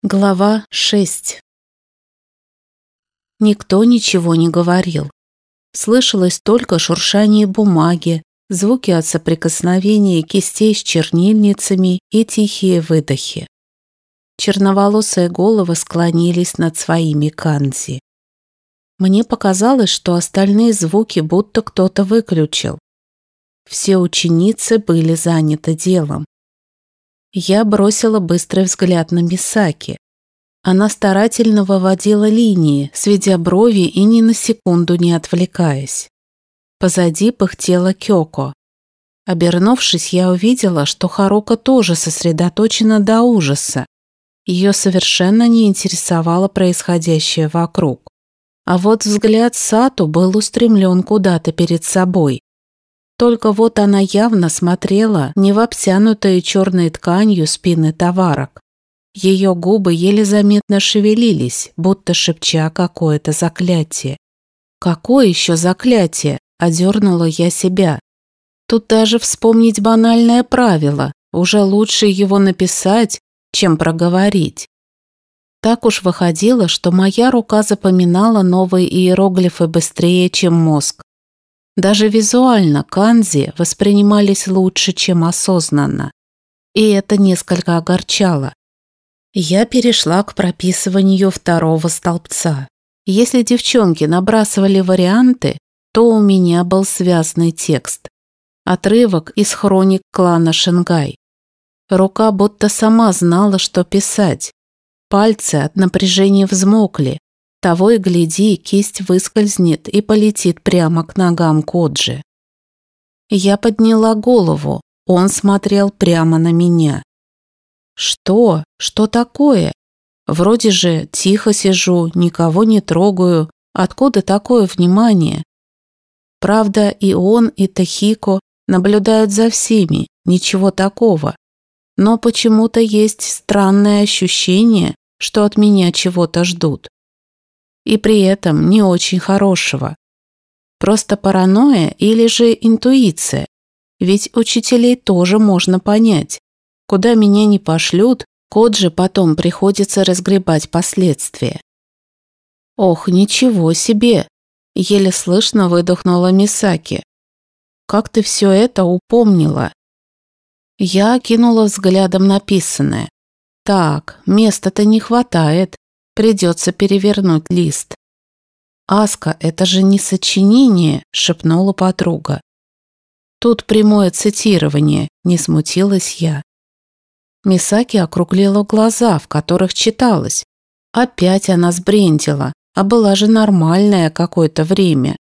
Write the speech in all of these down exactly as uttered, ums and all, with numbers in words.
Глава шесть. Никто ничего не говорил. Слышалось только шуршание бумаги, звуки от соприкосновения кистей с чернильницами и тихие выдохи. Черноволосые головы склонились над своими канзи. Мне показалось, что остальные звуки будто кто-то выключил. Все ученицы были заняты делом. Я бросила быстрый взгляд на Мисаки. Она старательно выводила линии, сведя брови и ни на секунду не отвлекаясь. Позади пыхтела Кёко. Обернувшись, я увидела, что Харука тоже сосредоточена до ужаса. Ее совершенно не интересовало происходящее вокруг. А вот взгляд Сату был устремлен куда-то перед собой. Только вот она явно смотрела не в обтянутые черной тканью спины товарок. Ее губы еле заметно шевелились, будто шепча какое-то заклятие. «Какое еще заклятие?» – одернула я себя. Тут даже вспомнить банальное правило, уже лучше его написать, чем проговорить. Так уж выходило, что моя рука запоминала новые иероглифы быстрее, чем мозг. Даже визуально канзи воспринимались лучше, чем осознанно. И это несколько огорчало. Я перешла к прописыванию второго столбца. Если девчонки набрасывали варианты, то у меня был связный текст. Отрывок из хроник клана Шенгай. Рука будто сама знала, что писать. Пальцы от напряжения взмокли. Того и гляди, кисть выскользнет и полетит прямо к ногам Коджи. Я подняла голову, он смотрел прямо на меня. Что? Что такое? Вроде же тихо сижу, никого не трогаю. Откуда такое внимание? Правда, и он, и Тахико наблюдают за всеми, ничего такого. Но почему-то есть странное ощущение, что от меня чего-то ждут. И при этом не очень хорошего. Просто паранойя или же интуиция? Ведь учителей тоже можно понять. Куда меня не пошлют, Коджи потом приходится разгребать последствия. Ох, ничего себе! Еле слышно выдохнула Мисаки. Как ты все это упомнила? Я окинула взглядом написанное. Так, места-то не хватает. Придется перевернуть лист. «Аска, это же не сочинение», – шепнула подруга. «Тут прямое цитирование», – не смутилась я. Мисаки округлила глаза, в которых читалось. Опять она сбрендила, а была же нормальная какое-то время.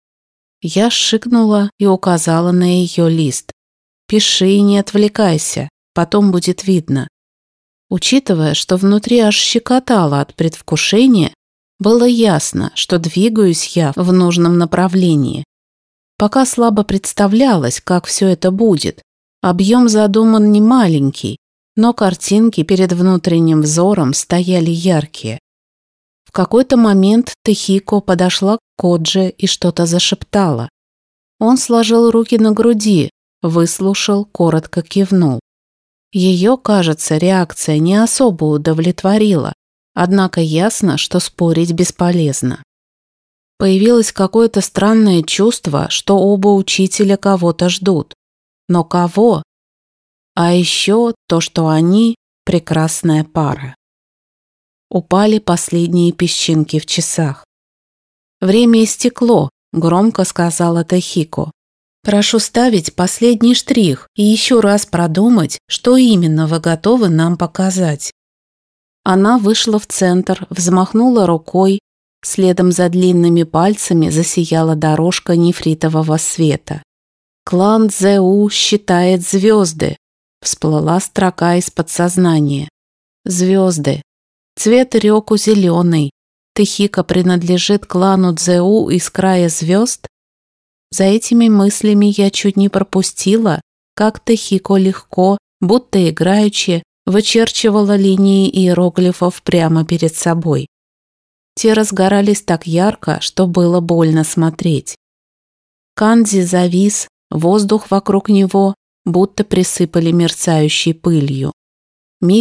Я шикнула и указала на ее лист. «Пиши и не отвлекайся, потом будет видно». Учитывая, что внутри аж щекотало от предвкушения, было ясно, что двигаюсь я в нужном направлении. Пока слабо представлялось, как все это будет. Объем задуман не маленький, но картинки перед внутренним взором стояли яркие. В какой-то момент Тахико подошла к Коджи и что-то зашептала. Он сложил руки на груди, выслушал, коротко кивнул. Ее, кажется, реакция не особо удовлетворила, однако ясно, что спорить бесполезно. Появилось какое-то странное чувство, что оба учителя кого-то ждут. Но кого? А еще то, что они – прекрасная пара. Упали последние песчинки в часах. «Время истекло», – громко сказала Тахико. «Прошу ставить последний штрих и еще раз продумать, что именно вы готовы нам показать». Она вышла в центр, взмахнула рукой, следом за длинными пальцами засияла дорожка нефритового света. «Клан Цзэу считает звезды», – всплыла строка из подсознания. «Звезды. Цвет Рёку зеленый. Тахико принадлежит клану Цзэу из края звезд?» За этими мыслями я чуть не пропустила, как Тахико легко, будто играючи, вычерчивала линии иероглифов прямо перед собой. Те разгорались так ярко, что было больно смотреть. Канзи завис, воздух вокруг него будто присыпали мерцающей пылью. Миг,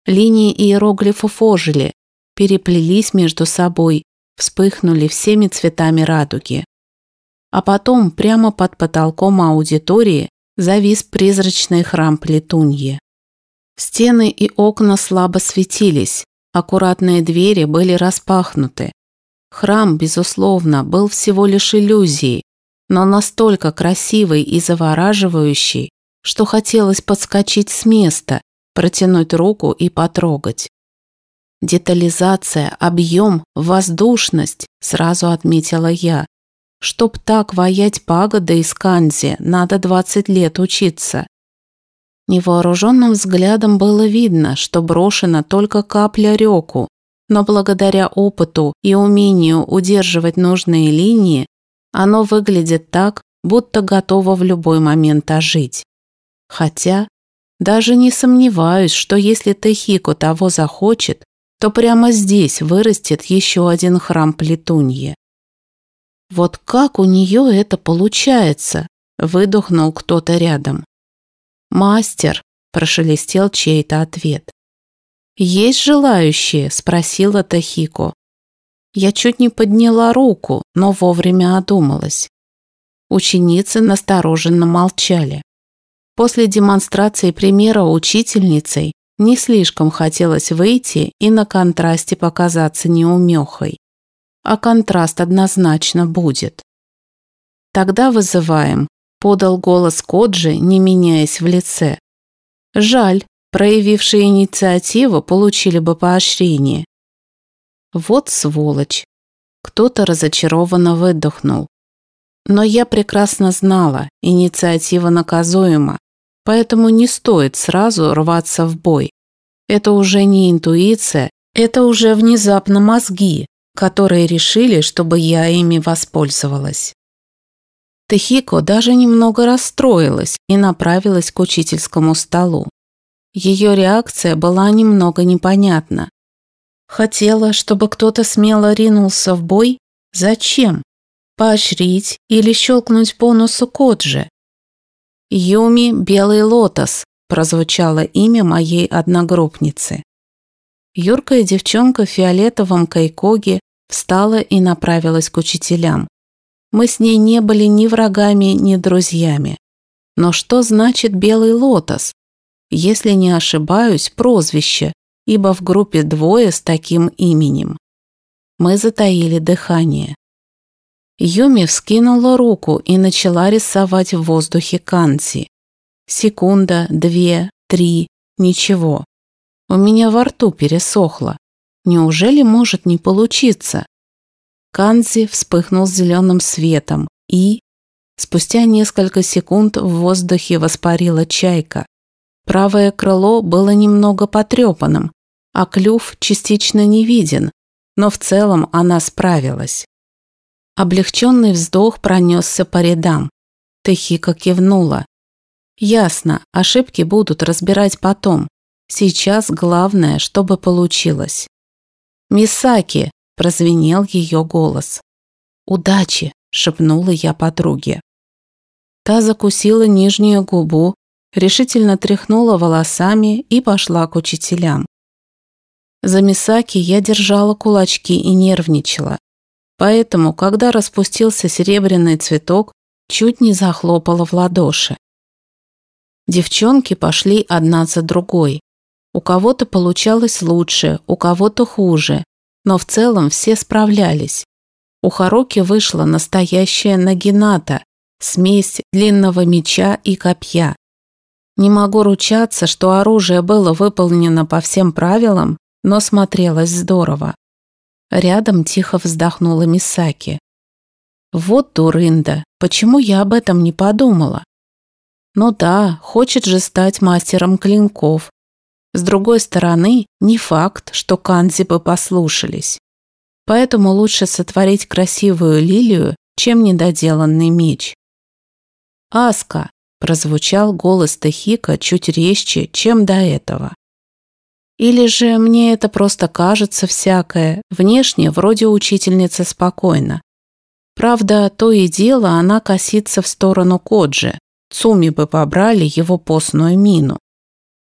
Линии иероглифов ожили, переплелись между собой, вспыхнули всеми цветами радуги. А потом прямо под потолком аудитории завис призрачный храм Плетуньи. Стены и окна слабо светились, аккуратные двери были распахнуты. Храм, безусловно, был всего лишь иллюзией, но настолько красивый и завораживающий, что хотелось подскочить с места, протянуть руку и потрогать. Детализация, объем, воздушность, сразу отметила я. Чтоб так ваять пагоды из канзи, надо двадцать лет учиться. Невооруженным взглядом было видно, что брошена только капля рёку, но благодаря опыту и умению удерживать нужные линии, оно выглядит так, будто готово в любой момент ожить. Хотя, даже не сомневаюсь, что если Тэхико того захочет, то прямо здесь вырастет еще один храм Плетуньи. «Вот как у нее это получается?» – выдохнул кто-то рядом. «Мастер», – прошелестел чей-то ответ. «Есть желающие?» – спросила Тэхико. Я чуть не подняла руку, но вовремя одумалась. Ученицы настороженно молчали. После демонстрации примера учительницей не слишком хотелось выйти и на контрасте показаться неумехой. А контраст однозначно будет. «Тогда вызываем», – подал голос Коджи, не меняясь в лице. «Жаль, проявившие инициативу получили бы поощрение». Вот сволочь. Кто-то разочарованно выдохнул. Но я прекрасно знала, инициатива наказуема, поэтому не стоит сразу рваться в бой. Это уже не интуиция, это уже внезапно мозги, которые решили, чтобы я ими воспользовалась. Тэхико даже немного расстроилась и направилась к учительскому столу. Ее реакция была немного непонятна. Хотела, чтобы кто-то смело ринулся в бой? Зачем? Поощрить или щелкнуть по носу Коджи? «Юми Белый Лотос», – прозвучало имя моей одногруппницы. Юркая девчонка в фиолетовом кайкоге встала и направилась к учителям. Мы с ней не были ни врагами, ни друзьями. Но что значит Белый Лотос? Если не ошибаюсь, прозвище, ибо в группе двое с таким именем. Мы затаили дыхание. Юми вскинула руку и начала рисовать в воздухе канзи. Секунда, две, три, ничего. У меня во рту пересохло. Неужели может не получиться? Канзи вспыхнул зеленым светом и... Спустя несколько секунд в воздухе воспарила чайка. Правое крыло было немного потрепанным, а клюв частично не виден, но в целом она справилась. Облегченный вздох пронесся по рядам. Тэхико кивнула. Ясно, ошибки будут разбирать потом. Сейчас главное, чтобы получилось. «Мисаки!» – прозвенел ее голос. «Удачи!» – шепнула я подруге. Та закусила нижнюю губу, решительно тряхнула волосами и пошла к учителям. За Мисаки я держала кулачки и нервничала. Поэтому, когда распустился серебряный цветок, чуть не захлопала в ладоши. Девчонки пошли одна за другой. У кого-то получалось лучше, у кого-то хуже, но в целом все справлялись. У Харуки вышла настоящая нагината, смесь длинного меча и копья. Не могу ручаться, что оружие было выполнено по всем правилам, но смотрелось здорово. Рядом тихо вздохнула Мисаки. Вот дурында, почему я об этом не подумала? Ну да, хочет же стать мастером клинков. С другой стороны, не факт, что канзи бы послушались. Поэтому лучше сотворить красивую лилию, чем недоделанный меч. «Аска!» – прозвучал голос Тэхико чуть резче, чем до этого. Или же мне это просто кажется всякое, внешне вроде учительница спокойно. Правда, то и дело она косится в сторону Коджи, Цуми бы побрали его постную мину.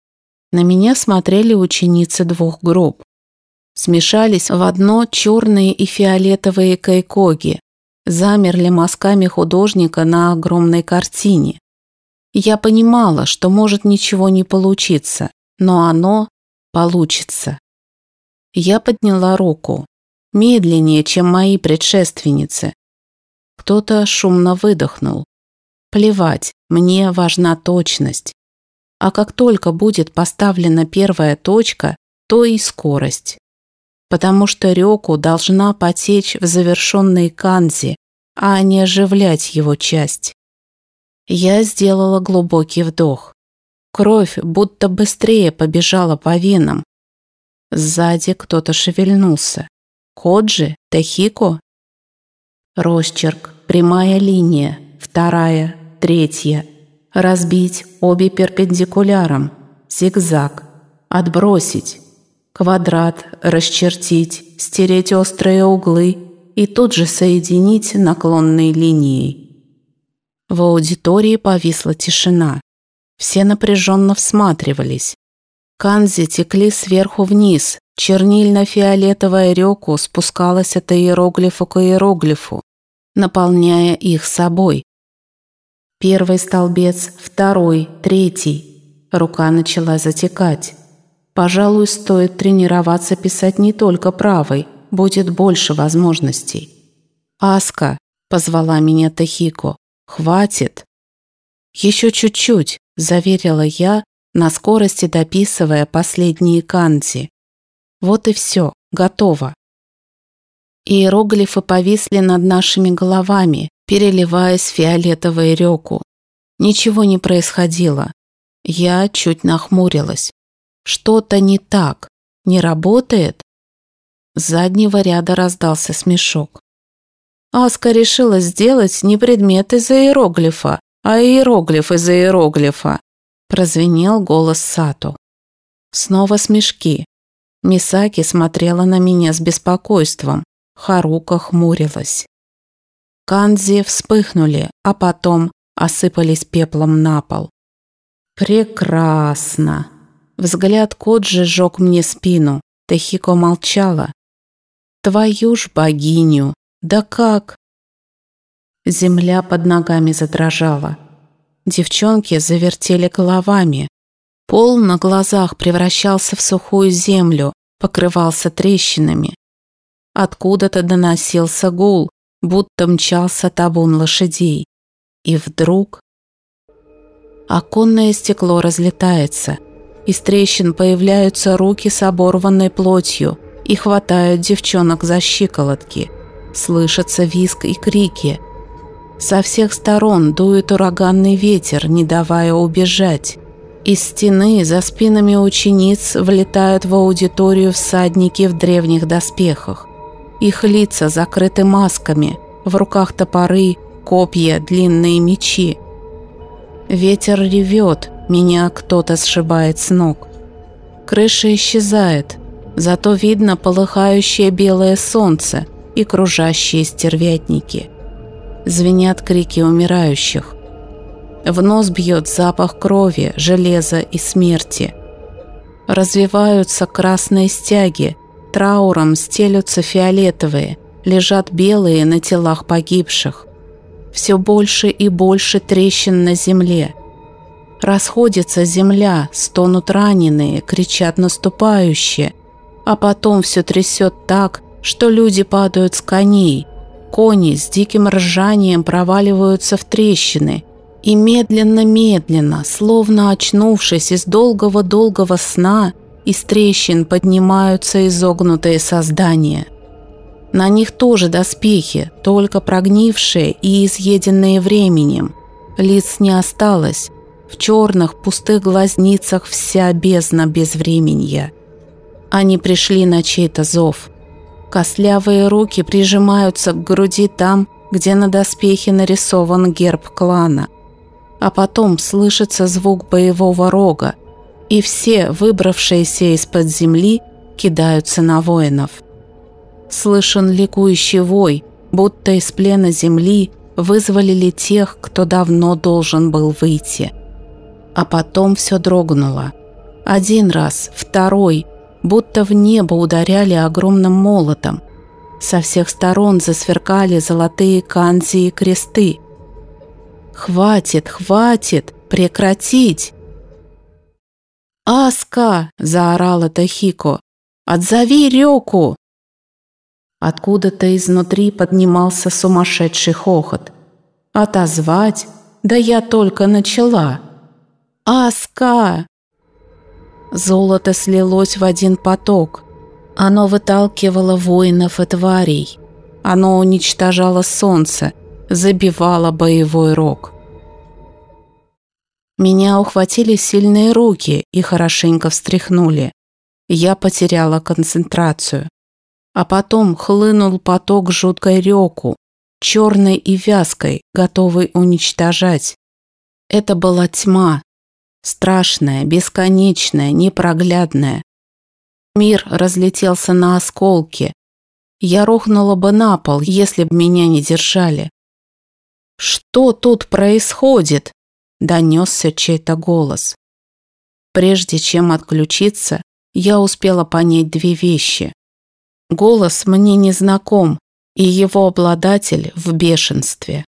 На меня смотрели ученицы двух групп. Смешались в одно черные и фиолетовые кайкоги, замерли мазками художника на огромной картине. Я понимала, что может ничего не получиться, но оно получится. Я подняла руку, медленнее, чем мои предшественницы. Кто-то шумно выдохнул. Плевать, мне важна точность. А как только будет поставлена первая точка, то и скорость. Потому что Рёку должна потечь в завершенной канзи, а не оживлять его часть. Я сделала глубокий вдох. Кровь будто быстрее побежала по венам. Сзади кто-то шевельнулся. Коджи? Тахико? Росчерк, прямая линия, вторая, третья. Разбить обе перпендикуляром. Зигзаг. Отбросить. Квадрат, расчертить, стереть острые углы и тут же соединить наклонной линией. В аудитории повисла тишина. Все напряженно всматривались. Канзи текли сверху вниз, чернильно-фиолетовая Рёку спускалась от иероглифа к иероглифу, наполняя их собой. Первый столбец, второй, третий. Рука начала затекать. Пожалуй, стоит тренироваться писать не только правой, будет больше возможностей. «Аска», — позвала меня Тахико, — «хватит». «Еще чуть-чуть», — заверила я, на скорости дописывая последние канзи. Вот и все, готово. Иероглифы повисли над нашими головами, переливаясь в фиолетовую Рёку. Ничего не происходило. Я чуть нахмурилась. Что-то не так. Не работает? С заднего ряда раздался смешок. Аска решила сделать не предмет из иероглифа, а иероглиф из иероглифа. Прозвенел голос Сато. Снова смешки. Мисаки смотрела на меня с беспокойством. Харука хмурилась. Канзи вспыхнули, а потом осыпались пеплом на пол. Прекрасно. Взгляд Коджи сжег мне спину. Тахико молчала. Твою ж богиню! Да как? Земля под ногами задрожала. Девчонки завертели головами. Пол на глазах превращался в сухую землю, покрывался трещинами. Откуда-то доносился гул, будто мчался табун лошадей. И вдруг... Оконное стекло разлетается. Из трещин появляются руки с оборванной плотью и хватают девчонок за щиколотки. Слышатся визг и крики. Со всех сторон дует ураганный ветер, не давая убежать. Из стены за спинами учениц влетают в аудиторию всадники в древних доспехах. Их лица закрыты масками, в руках топоры, копья, длинные мечи. Ветер ревет, меня кто-то сшибает с ног. Крыша исчезает, зато видно полыхающее белое солнце и кружащие стервятники. Звенят крики умирающих. В нос бьет запах крови, железа и смерти. Развиваются красные стяги, трауром стелются фиолетовые, лежат белые на телах погибших. Все больше и больше трещин на земле. Расходится земля, стонут раненые, кричат наступающие, а потом все трясет так, что люди падают с коней. Кони с диким ржанием проваливаются в трещины и медленно-медленно, словно очнувшись из долгого-долгого сна, из трещин поднимаются изогнутые создания. На них тоже доспехи, только прогнившие и изъеденные временем. Лиц не осталось, в черных пустых глазницах вся бездна безвременья. Они пришли на чей-то зов. Костлявые руки прижимаются к груди там, где на доспехе нарисован герб клана. А потом слышится звук боевого рога, и все, выбравшиеся из-под земли, кидаются на воинов. Слышен ликующий вой, будто из плена земли вызволили тех, кто давно должен был выйти. А потом все дрогнуло. Один раз, второй, будто в небо ударяли огромным молотом. Со всех сторон засверкали золотые канзи и кресты. «Хватит, хватит! Прекратить!» «Аска!» – заорала Тохико. «Отзови Рёку!» Откуда-то изнутри поднимался сумасшедший хохот. «Отозвать? Да я только начала!» «Аска!» Золото слилось в один поток. Оно выталкивало воинов и тварей. Оно уничтожало солнце, забивало боевой рог. Меня ухватили сильные руки и хорошенько встряхнули. Я потеряла концентрацию. А потом хлынул поток жуткой рёку, черной и вязкой, готовой уничтожать. Это была тьма, страшная, бесконечная, непроглядная. Мир разлетелся на осколки. Я рухнула бы на пол, если б меня не держали. «Что тут происходит?» – донесся чей-то голос. Прежде чем отключиться, я успела понять две вещи. Голос мне не знаком, и его обладатель в бешенстве.